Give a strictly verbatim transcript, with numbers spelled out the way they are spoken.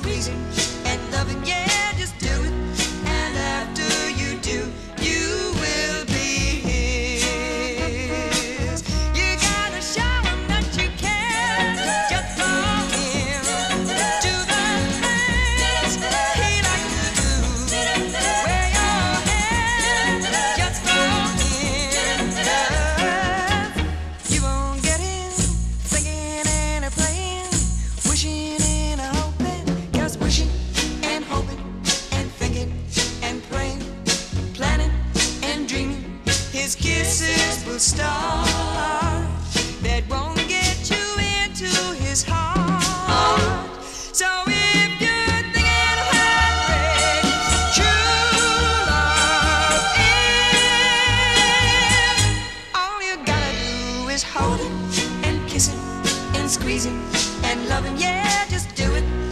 squeezing and loving, yeah, just do it. And after you do, you will be his. You gotta show him that you care. Just go in, do the things he likes to do. Wear your hair, just go in. You won't get in, singing and a playing, wishing and a hoping, just wishing and hoping and thinking and praying, planning and dreaming. His kisses will start that won't get you into his heart. So if you're thinking of heartbreak, true love is. All you gotta do is hold it and kiss it and squeeze it and love him, yeah, just do it.